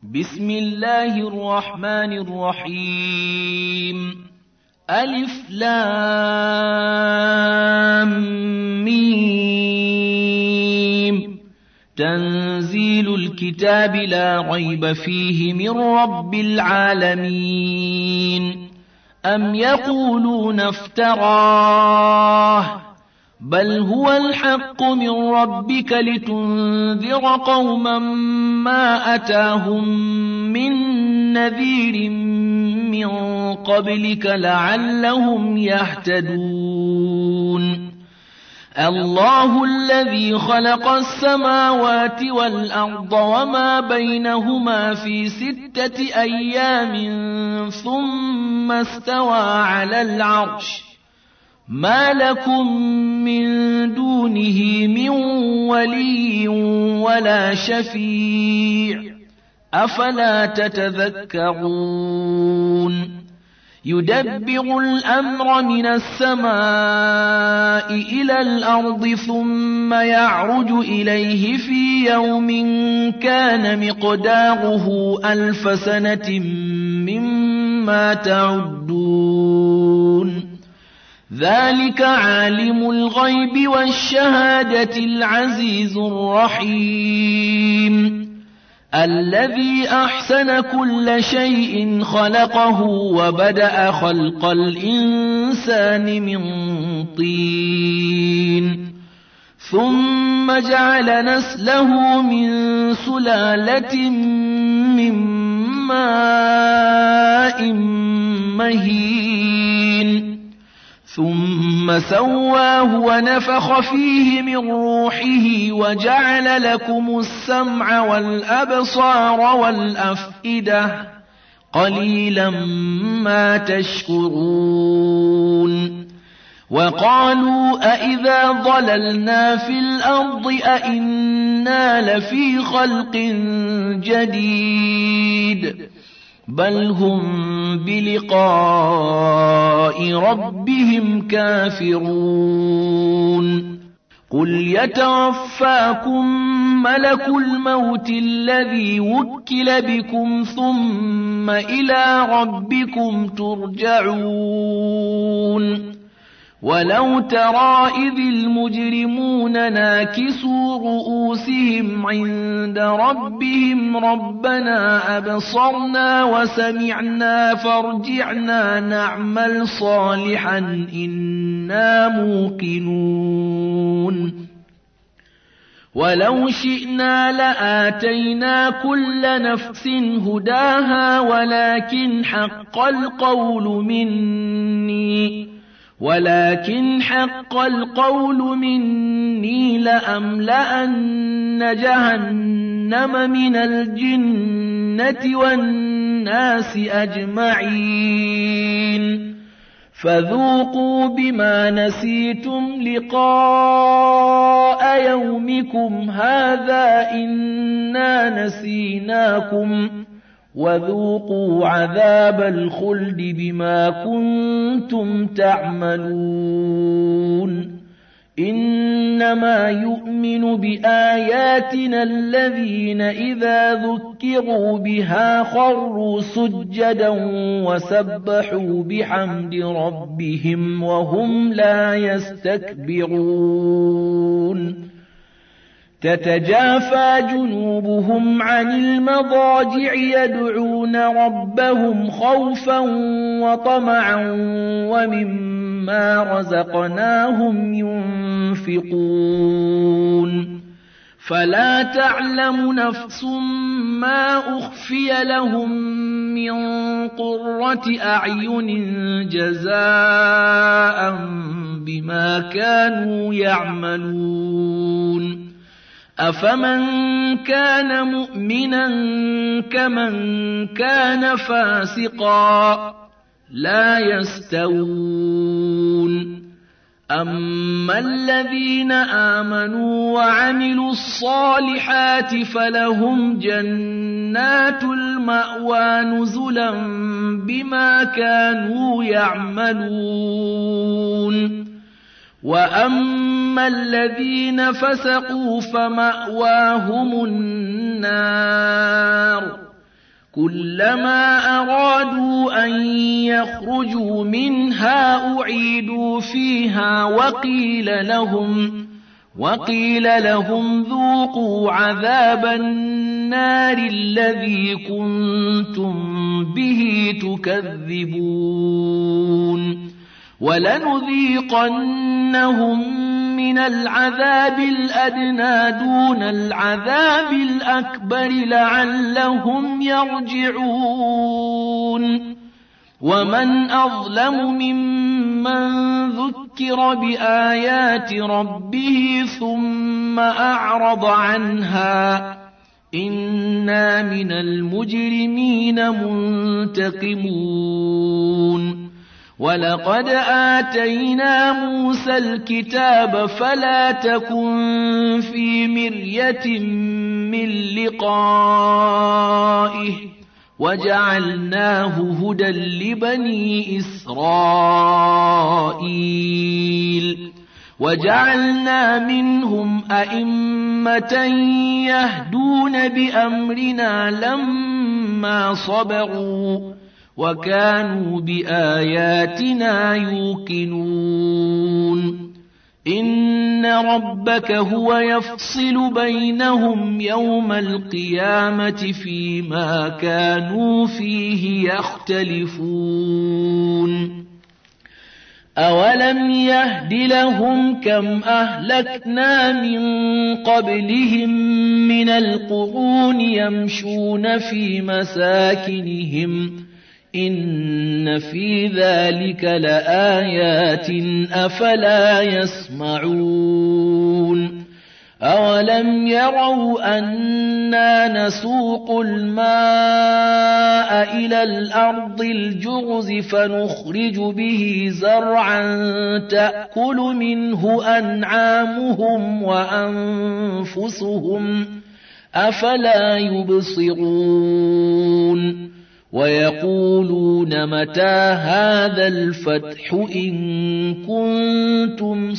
بسم الله الرحمن الرحيم ألف لام ميم تنزيل الكتاب لا ريب فيه من رب العالمين أم يقولون افتراه بل هو الحق من ربك لتنذر قوما ما أتاهم من نذير من قبلك لعلهم يهتدون الله الذي خلق السماوات والأرض وما بينهما في 6 أيام ثم استوى على العرش ما لكم من دونه من ولي ولا شفيع أفلا تتذكرون يدبر الأمر من السماء إلى الأرض ثم يعرج إليه في يوم كان مقداره 1000 سنة مما تعدون ذلك عالم الغيب والشهادة العزيز الرحيم الذي أحسن كل شيء خلقه وبدأ خلق الإنسان من طين ثم جعل نسله من سلالة من ماء مهين ثم سواه ونفخ فيه من روحه وجعل لكم السمع والأبصار والأفئدة قليلا ما تشكرون وقالوا أإذا ضللنا في الأرض أإنا لفي خلق جديد بل هم بلقاء ربهم كافرون قل يتوفاكم ملك الموت الذي وكل بكم ثم إلى ربكم ترجعون ولو ترى إذ المجرمون ناكسوا رؤوسهم عند ربهم ربنا أبصرنا وسمعنا فارجعنا نعمل صالحا إنا موقنون ولو شئنا لآتينا كل نفس هداها ولكن حق القول مني لأملأن جهنم من الجنة والناس أجمعين فذوقوا بما نسيتم لقاء يومكم هذا إنا نسيناكم وذوقوا عذاب الخلد بما كنتم تعملون إنما يؤمن بآياتنا الذين إذا ذكروا بها خروا سجدا وسبحوا بحمد ربهم وهم لا يستكبرون تتجافى جنوبهم عن المضاجع يدعون ربهم خوفا وطمعا ومما رزقناهم ينفقون فلا تعلم نفس ما أخفي لهم من قرة أعين جزاء بما كانوا يعملون أفمن كان مؤمنا كمن كان فاسقا لا يستوون أما الذين آمنوا وعملوا الصالحات فلهم جنات المأوى نزلا بما كانوا يعملون وأما الذين فسقوا فمأواهم النار كلما أرادوا أن يخرجوا منها أعيدوا فيها وقيل لهم ذوقوا عذاب النار الذي كنتم به تكذبون ولنذيقنهم من العذاب الأدنى دون العذاب الأكبر لعلهم يرجعون ومن أظلم ممن ذكر بآيات ربه ثم أعرض عنها إنا من المجرمين منتقمون ولقد آتينا موسى الكتاب فلا تكن في مرية من لقائه وجعلناه هدى لبني إسرائيل وجعلنا منهم أئمة يهدون بأمرنا لما صبروا وكانوا بآياتنا يوقنون إن ربك هو يفصل بينهم يوم القيامة فيما كانوا فيه يختلفون أولم يهد لهم كم أهلكنا من قبلهم من القرون يمشون في مساكنهم إن في ذلك لآيات أفلا يسمعون أولم يروا أنا نسوق الماء إلى الأرض الجرز فنخرج به زرعا تأكل منه أنعامهم وأنفسهم أفلا يبصرون ويقولون متى هذا الفتح إن كنتم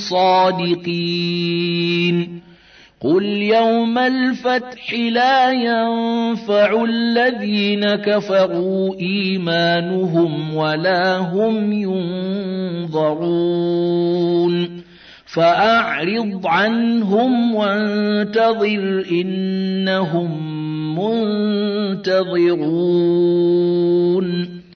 صادقين قل يوم الفتح لا ينفع الذين كفروا إيمانهم ولا هم ينظرون فأعرض عنهم وانتظر إنهم منتظرون